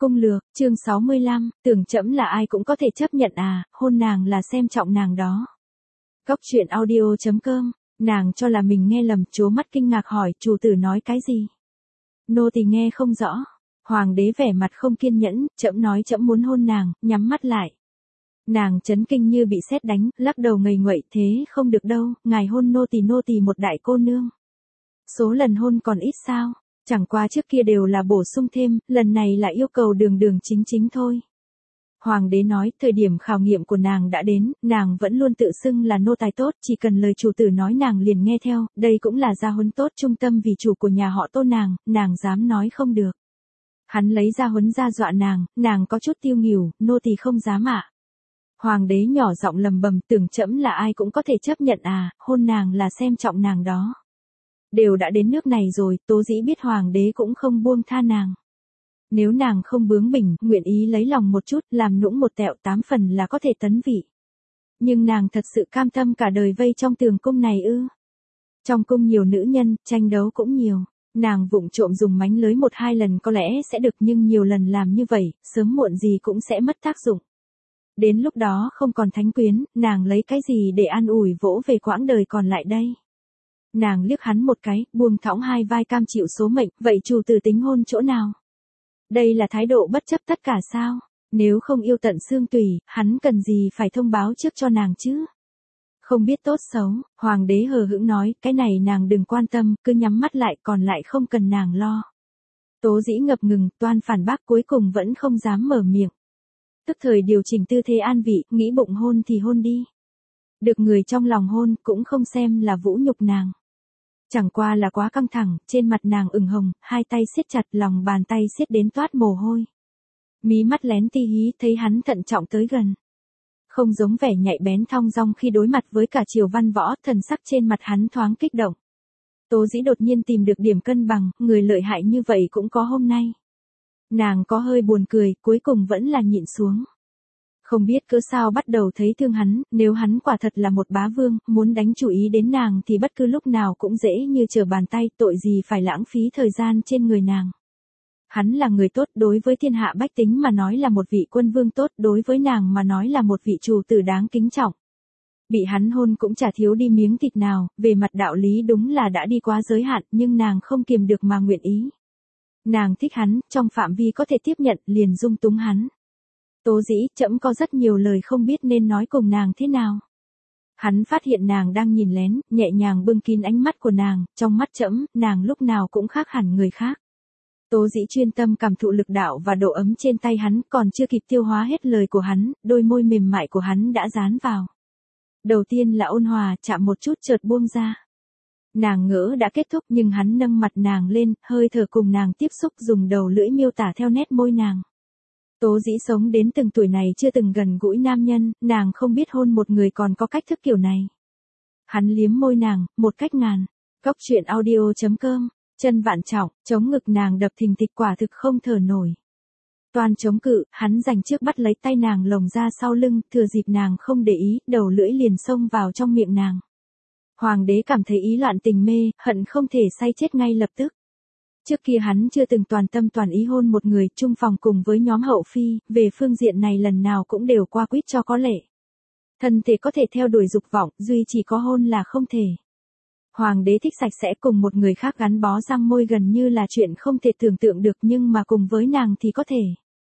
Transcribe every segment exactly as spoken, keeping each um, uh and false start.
Cung lược, chương sáu mươi lăm, tưởng trẫm là ai cũng có thể chấp nhận à, hôn nàng là xem trọng nàng đó. Góc truyện audio chấm com, nàng cho là mình nghe lầm, trố mắt kinh ngạc hỏi chủ tử nói cái gì. Nô tỳ nghe không rõ. Hoàng đế vẻ mặt không kiên nhẫn, trẫm nói trẫm muốn hôn nàng, nhắm mắt lại. Nàng chấn kinh như bị sét đánh, lắc đầu ngây nguậy, thế không được đâu, ngài hôn nô tỳ nô tỳ một đại cô nương. Số lần hôn còn ít sao? Chẳng qua trước kia đều là bổ sung thêm, lần này là yêu cầu đường đường chính chính thôi. Hoàng đế nói, thời điểm khảo nghiệm của nàng đã đến, nàng vẫn luôn tự xưng là nô tài tốt, chỉ cần lời chủ tử nói nàng liền nghe theo, đây cũng là gia huấn tốt trung tâm vì chủ của nhà họ Tô nàng, nàng dám nói không được. Hắn lấy gia huấn ra dọa nàng, nàng có chút tiêu nghỉu, nô tỳ không dám ạ. Hoàng đế nhỏ giọng lầm bầm, tưởng trẫm là ai cũng có thể chấp nhận à, hôn nàng là xem trọng nàng đó. Đều đã đến nước này rồi, Tố Dĩ biết hoàng đế cũng không buông tha nàng. Nếu nàng không bướng bỉnh, nguyện ý lấy lòng một chút, làm nũng một tẹo tám phần là có thể tấn vị. Nhưng nàng thật sự cam tâm cả đời vây trong tường cung này ư? Trong cung nhiều nữ nhân, tranh đấu cũng nhiều. Nàng vụng trộm dùng mánh lới một hai lần có lẽ sẽ được, nhưng nhiều lần làm như vậy, sớm muộn gì cũng sẽ mất tác dụng. Đến lúc đó không còn thánh quyến, nàng lấy cái gì để an ủi vỗ về quãng đời còn lại đây? Nàng liếc hắn một cái, buông thõng hai vai cam chịu số mệnh, vậy chủ tử tính hôn chỗ nào? Đây là thái độ bất chấp tất cả sao? Nếu không yêu tận xương tủy, hắn cần gì phải thông báo trước cho nàng chứ? Không biết tốt xấu, hoàng đế hờ hững nói, cái này nàng đừng quan tâm, cứ nhắm mắt lại, còn lại không cần nàng lo. Tố Dĩ ngập ngừng, toan phản bác cuối cùng vẫn không dám mở miệng. Tức thời điều chỉnh tư thế an vị, nghĩ bụng hôn thì hôn đi. Được người trong lòng hôn, cũng không xem là vũ nhục nàng. Chẳng qua là quá căng thẳng, trên mặt nàng ửng hồng, hai tay siết chặt, lòng bàn tay siết đến toát mồ hôi. Mí mắt lén ti hí, thấy hắn thận trọng tới gần. Không giống vẻ nhạy bén thong dong khi đối mặt với cả triều văn võ, thần sắc trên mặt hắn thoáng kích động. Tố Dĩ đột nhiên tìm được điểm cân bằng, người lợi hại như vậy cũng có hôm nay. Nàng có hơi buồn cười, cuối cùng vẫn là nhịn xuống. Không biết cớ sao bắt đầu thấy thương hắn, nếu hắn quả thật là một bá vương, muốn đánh chủ ý đến nàng thì bất cứ lúc nào cũng dễ như trở bàn tay, tội gì phải lãng phí thời gian trên người nàng. Hắn là người tốt, đối với thiên hạ bách tính mà nói là một vị quân vương tốt, đối với nàng mà nói là một vị chủ tử đáng kính trọng. Bị hắn hôn cũng chả thiếu đi miếng thịt nào, về mặt đạo lý đúng là đã đi quá giới hạn, nhưng nàng không kiềm được mà nguyện ý. Nàng thích hắn, trong phạm vi có thể tiếp nhận, liền dung túng hắn. Tố Dĩ, trẫm có rất nhiều lời không biết nên nói cùng nàng thế nào. Hắn phát hiện nàng đang nhìn lén, nhẹ nhàng bưng kín ánh mắt của nàng, trong mắt trẫm, nàng lúc nào cũng khác hẳn người khác. Tố Dĩ chuyên tâm cảm thụ lực đạo và độ ấm trên tay hắn, còn chưa kịp tiêu hóa hết lời của hắn, đôi môi mềm mại của hắn đã dán vào. Đầu tiên là ôn hòa, chạm một chút chợt buông ra. Nàng ngỡ đã kết thúc nhưng hắn nâng mặt nàng lên, hơi thở cùng nàng tiếp xúc, dùng đầu lưỡi miêu tả theo nét môi nàng. Tố Dĩ sống đến từng tuổi này chưa từng gần gũi nam nhân, nàng không biết hôn một người còn có cách thức kiểu này. Hắn liếm môi nàng, một cách ngàn. Góc truyện audio chấm com, chân vạn trọng, chống ngực nàng đập thình thịch, quả thực không thở nổi. Toàn chống cự, hắn giành trước bắt lấy tay nàng lồng ra sau lưng, thừa dịp nàng không để ý, đầu lưỡi liền xông vào trong miệng nàng. Hoàng đế cảm thấy ý loạn tình mê, hận không thể say chết ngay lập tức. Trước kia hắn chưa từng toàn tâm toàn ý hôn một người, chung phòng cùng với nhóm hậu phi, về phương diện này lần nào cũng đều qua quýt cho có lệ. Thân thể có thể theo đuổi dục vọng, duy chỉ có hôn là không thể. Hoàng đế thích sạch sẽ, cùng một người khác gắn bó răng môi gần như là chuyện không thể tưởng tượng được, nhưng mà cùng với nàng thì có thể.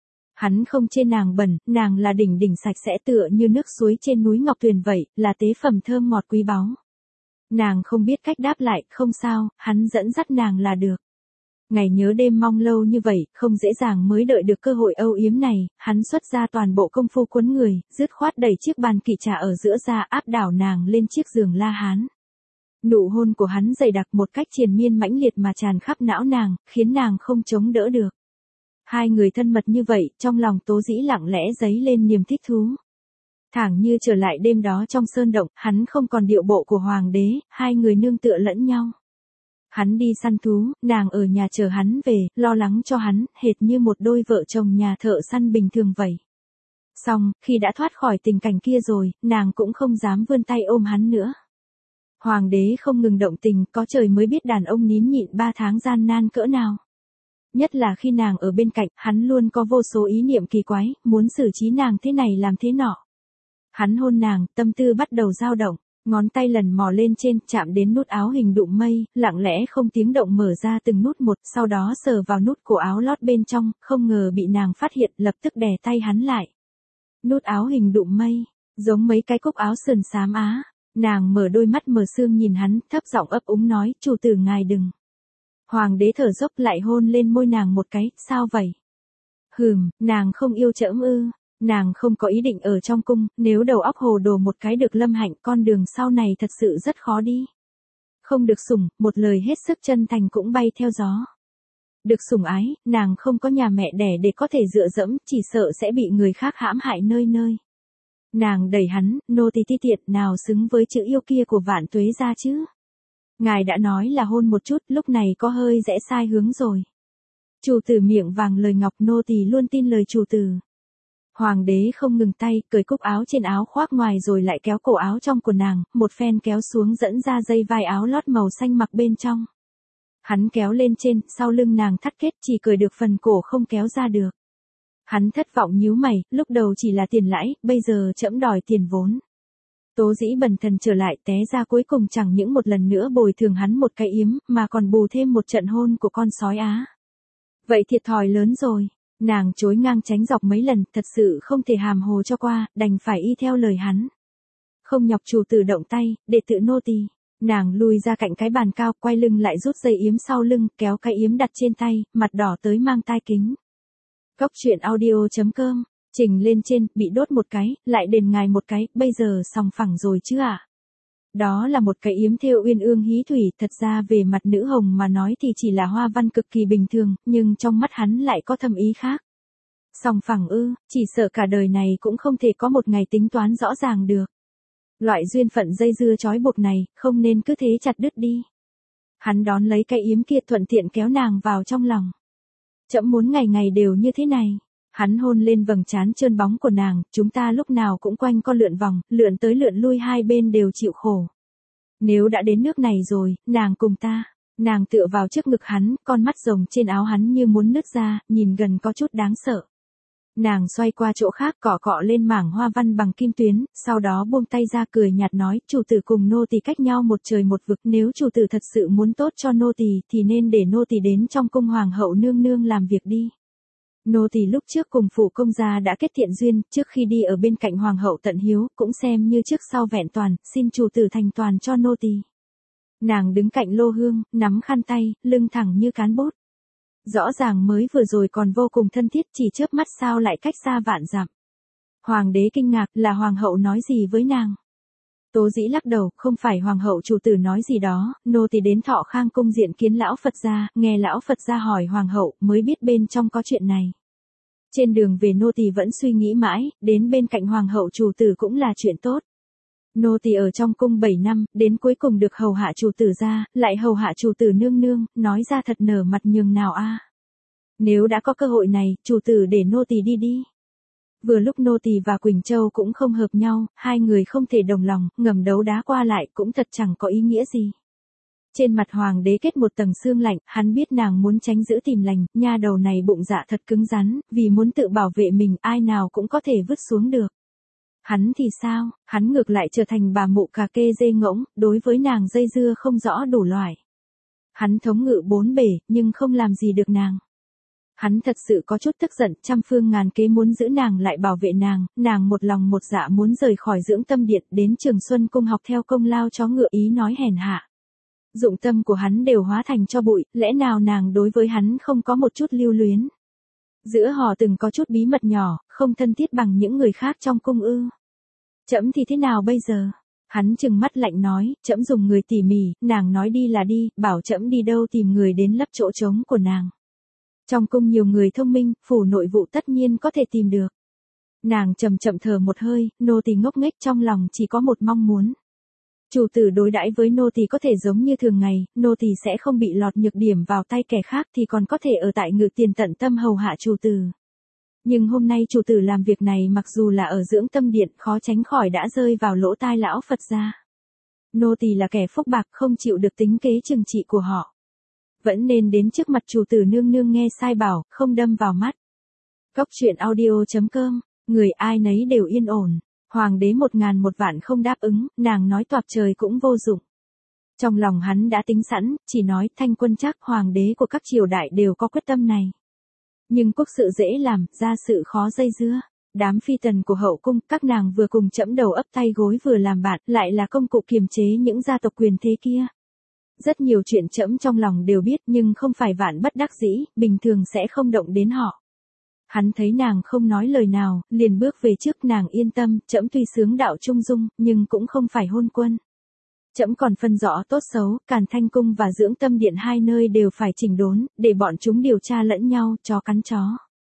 Hắn không chê nàng bẩn, nàng là đỉnh đỉnh sạch sẽ tựa như nước suối trên núi Ngọc Tuyền vậy, là tế phẩm thơm ngọt quý báu. Nàng không biết cách đáp lại, không sao, hắn dẫn dắt nàng là được. Ngày nhớ đêm mong lâu như vậy, không dễ dàng mới đợi được cơ hội âu yếm này, hắn xuất ra toàn bộ công phu quấn người, dứt khoát đẩy chiếc bàn kỷ trà ở giữa ra, áp đảo nàng lên chiếc giường la hán. Nụ hôn của hắn dày đặc một cách triền miên mãnh liệt mà tràn khắp não nàng, khiến nàng không chống đỡ được. Hai người thân mật như vậy, trong lòng Tố Dĩ lặng lẽ dấy lên niềm thích thú. Thẳng như trở lại đêm đó trong sơn động, hắn không còn điệu bộ của hoàng đế, hai người nương tựa lẫn nhau. Hắn đi săn thú, nàng ở nhà chờ hắn về, lo lắng cho hắn, hệt như một đôi vợ chồng nhà thợ săn bình thường vậy. Xong, khi đã thoát khỏi tình cảnh kia rồi, nàng cũng không dám vươn tay ôm hắn nữa. Hoàng đế không ngừng động tình, có trời mới biết đàn ông nín nhịn ba tháng gian nan cỡ nào. Nhất là khi nàng ở bên cạnh, hắn luôn có vô số ý niệm kỳ quái, muốn xử trí nàng thế này làm thế nọ. Hắn hôn nàng, tâm tư bắt đầu dao động, ngón tay lần mò lên trên, chạm đến nút áo hình đụng mây, lặng lẽ không tiếng động mở ra từng nút một, sau đó sờ vào nút cổ áo lót bên trong, không ngờ bị nàng phát hiện, lập tức đè tay hắn lại. Nút áo hình đụng mây, giống mấy cái cúc áo sườn xám á. Nàng mở đôi mắt mờ sương nhìn hắn, thấp giọng ấp úng nói, chủ tử ngài đừng. Hoàng đế thở dốc lại hôn lên môi nàng một cái, sao vậy? Hừm, nàng không yêu trẫm ư? Nàng không có ý định ở trong cung, nếu đầu óc hồ đồ một cái được Lâm Hạnh, con đường sau này thật sự rất khó đi. Không được sủng, một lời hết sức chân thành cũng bay theo gió. Được sủng ái, nàng không có nhà mẹ đẻ để có thể dựa dẫm, chỉ sợ sẽ bị người khác hãm hại nơi nơi. Nàng đẩy hắn, nô tỳ ti tiện nào xứng với chữ yêu kia của Vạn Tuế gia chứ. Ngài đã nói là hôn một chút, lúc này có hơi rẽ sai hướng rồi. Chủ tử miệng vàng lời ngọc, nô tỳ luôn tin lời chủ tử. Hoàng đế không ngừng tay, cởi cúc áo trên áo khoác ngoài rồi lại kéo cổ áo trong của nàng, một phen kéo xuống dẫn ra dây vai áo lót màu xanh mặc bên trong. Hắn kéo lên trên, sau lưng nàng thắt kết, chỉ cởi được phần cổ không kéo ra được. Hắn thất vọng nhíu mày, lúc đầu chỉ là tiền lãi, bây giờ trẫm đòi tiền vốn. Tố dĩ bần thần trở lại té ra cuối cùng chẳng những một lần nữa bồi thường hắn một cái yếm, mà còn bù thêm một trận hôn của con sói á. Vậy thiệt thòi lớn rồi. Nàng chối ngang tránh dọc mấy lần, thật sự không thể hàm hồ cho qua, đành phải y theo lời hắn. Không nhọc chủ tử động tay, để tự nô tỳ. Nàng lùi ra cạnh cái bàn cao, quay lưng lại rút dây yếm sau lưng, kéo cái yếm đặt trên tay, mặt đỏ tới mang tai kính. Cóc truyện audio chấm com, trình lên trên, bị đốt một cái, lại đền ngài một cái, bây giờ sòng phẳng rồi chứ ạ? À? Đó là một cái yếm thêu uyên ương hí thủy, thật ra về mặt nữ hồng mà nói thì chỉ là hoa văn cực kỳ bình thường, nhưng trong mắt hắn lại có thâm ý khác. Sòng phẳng ư, chỉ sợ cả đời này cũng không thể có một ngày tính toán rõ ràng được. Loại duyên phận dây dưa trói buộc này, không nên cứ thế chặt đứt đi. Hắn đón lấy cái yếm kia thuận tiện kéo nàng vào trong lòng. Trẫm muốn ngày ngày đều như thế này. Hắn hôn lên vầng trán trơn bóng của nàng, chúng ta lúc nào cũng quanh co lượn vòng, lượn tới lượn lui hai bên đều chịu khổ. Nếu đã đến nước này rồi, nàng cùng ta. Nàng tựa vào trước ngực hắn, con mắt rồng trên áo hắn như muốn nứt ra, nhìn gần có chút đáng sợ. Nàng xoay qua chỗ khác cọ cọ lên mảng hoa văn bằng kim tuyến, sau đó buông tay ra cười nhạt nói, chủ tử cùng nô tỳ cách nhau một trời một vực, nếu chủ tử thật sự muốn tốt cho nô tỳ thì nên để nô tỳ đến trong cung hoàng hậu nương nương làm việc đi. Nô tỳ lúc trước cùng phụ công gia đã kết thiện duyên, trước khi đi ở bên cạnh hoàng hậu tận hiếu, cũng xem như trước sau vẹn toàn, xin chủ tử thành toàn cho nô tỳ. Nàng đứng cạnh lô hương, nắm khăn tay, lưng thẳng như cán bút. Rõ ràng mới vừa rồi còn vô cùng thân thiết, chỉ chớp mắt sao lại cách xa vạn dặm. Hoàng đế kinh ngạc, là hoàng hậu nói gì với nàng? Tố dĩ lắc đầu, không phải hoàng hậu chủ tử nói gì đó, nô tỳ đến Thọ Khang cung diện kiến lão Phật gia, nghe lão Phật gia hỏi hoàng hậu, mới biết bên trong có chuyện này. Trên đường về nô tỳ vẫn suy nghĩ mãi, đến bên cạnh hoàng hậu chủ tử cũng là chuyện tốt. Nô tỳ ở trong cung bảy năm, đến cuối cùng được hầu hạ chủ tử ra, lại hầu hạ chủ tử nương nương, nói ra thật nở mặt nhường nào a. Nếu đã có cơ hội này, chủ tử để nô tỳ đi đi. Vừa lúc nô tỳ và Quỳnh Châu cũng không hợp nhau, hai người không thể đồng lòng, ngầm đấu đá qua lại cũng thật chẳng có ý nghĩa gì. Trên mặt hoàng đế kết một tầng sương lạnh, hắn biết nàng muốn tránh giữ tìm lành, nha đầu này bụng dạ thật cứng rắn, vì muốn tự bảo vệ mình, ai nào cũng có thể vứt xuống được. Hắn thì sao, hắn ngược lại trở thành bà mụ cà kê dê ngỗng, đối với nàng dây dưa không rõ đủ loại. Hắn thống ngự bốn bể, nhưng không làm gì được nàng. Hắn thật sự có chút tức giận, trăm phương ngàn kế muốn giữ nàng lại bảo vệ nàng, nàng một lòng một dạ muốn rời khỏi dưỡng tâm điện đến Trường Xuân cung học theo công lao chó ngựa, ý nói hèn hạ. Dụng tâm của hắn đều hóa thành cho bụi, lẽ nào nàng đối với hắn không có một chút lưu luyến. Giữa họ từng có chút bí mật nhỏ, không thân thiết bằng những người khác trong cung ư. Trẫm thì thế nào bây giờ? Hắn trừng mắt lạnh nói, trẫm dùng người tỉ mỉ, nàng nói đi là đi, bảo trẫm đi đâu tìm người đến lấp chỗ trống của nàng. Trong cung nhiều người thông minh, phủ nội vụ tất nhiên có thể tìm được. Nàng chậm chậm thở một hơi, nô tỳ ngốc nghếch trong lòng chỉ có một mong muốn. Chủ tử đối đãi với nô tỳ có thể giống như thường ngày, nô tỳ sẽ không bị lọt nhược điểm vào tay kẻ khác thì còn có thể ở tại Ngự Tiền tận tâm hầu hạ chủ tử. Nhưng hôm nay chủ tử làm việc này mặc dù là ở dưỡng tâm điện khó tránh khỏi đã rơi vào lỗ tai lão Phật gia. Nô tỳ là kẻ phúc bạc không chịu được tính kế trừng trị của họ. vẫn nên đến trước mặt chủ tử nương nương nghe sai bảo, không đâm vào mắt. Cốc truyện audio chấm com, người ai nấy đều yên ổn. Hoàng đế một ngàn một vạn không đáp ứng, nàng nói toạc trời cũng vô dụng. Trong lòng hắn đã tính sẵn, chỉ nói thanh quân chắc hoàng đế của các triều đại đều có quyết tâm này. Nhưng quốc sự dễ làm, gia sự khó dây dưa. Đám phi tần của hậu cung, các nàng vừa cùng chẫm đầu ấp tay gối vừa làm bạn, lại là công cụ kiềm chế những gia tộc quyền thế kia. Rất nhiều chuyện chẫm trong lòng đều biết nhưng không phải vạn bất đắc dĩ, bình thường sẽ không động đến họ. Hắn thấy nàng không nói lời nào, liền bước về trước, nàng yên tâm, trẫm tuy sướng đạo trung dung, nhưng cũng không phải hôn quân. Trẫm còn phân rõ tốt xấu, Càn Thanh cung và Dưỡng Tâm điện hai nơi đều phải chỉnh đốn, để bọn chúng điều tra lẫn nhau, chó cắn chó.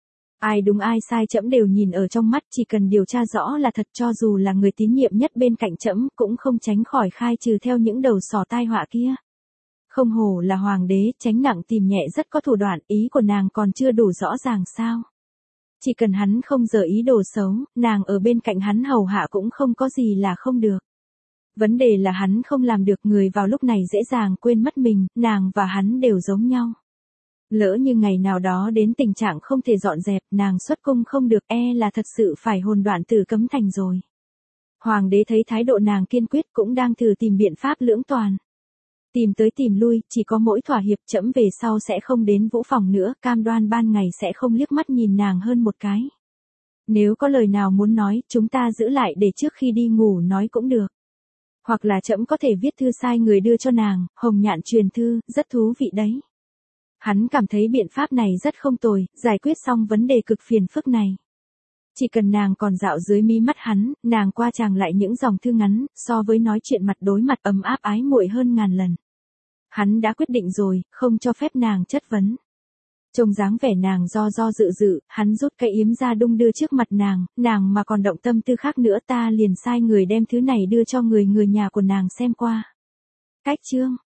Ai đúng ai sai trẫm đều nhìn ở trong mắt, chỉ cần điều tra rõ là thật, cho dù là người tín nhiệm nhất bên cạnh trẫm cũng không tránh khỏi khai trừ theo những đầu sỏ tai họa kia. Không hổ là hoàng đế, tránh nặng tìm nhẹ rất có thủ đoạn, ý của nàng còn chưa đủ rõ ràng sao? Chỉ cần hắn không dở ý đồ xấu, nàng ở bên cạnh hắn hầu hạ cũng không có gì là không được. Vấn đề là hắn không làm được, người vào lúc này dễ dàng quên mất mình, nàng và hắn đều giống nhau. Lỡ như ngày nào đó đến tình trạng không thể dọn dẹp, nàng xuất cung không được, e là thật sự phải hồn đoạn tử cấm thành rồi. Hoàng đế thấy thái độ nàng kiên quyết cũng đang thử tìm biện pháp lưỡng toàn. Tìm tới tìm lui, chỉ có mỗi thỏa hiệp, trẫm về sau sẽ không đến vũ phòng nữa, cam đoan ban ngày sẽ không liếc mắt nhìn nàng hơn một cái. Nếu có lời nào muốn nói, chúng ta giữ lại để trước khi đi ngủ nói cũng được. Hoặc là trẫm có thể viết thư sai người đưa cho nàng, hồng nhạn truyền thư, rất thú vị đấy. Hắn cảm thấy biện pháp này rất không tồi, giải quyết xong vấn đề cực phiền phức này. Chỉ cần nàng còn dạo dưới mí mắt hắn, nàng qua chàng lại những dòng thư ngắn, so với nói chuyện mặt đối mặt ấm áp ái muội hơn ngàn lần. Hắn đã quyết định rồi, không cho phép nàng chất vấn. Trông dáng vẻ nàng do do dự dự, hắn rút cây yếm ra đung đưa trước mặt nàng, nàng mà còn động tâm tư khác nữa ta liền sai người đem thứ này đưa cho người người nhà của nàng xem qua. Cách chương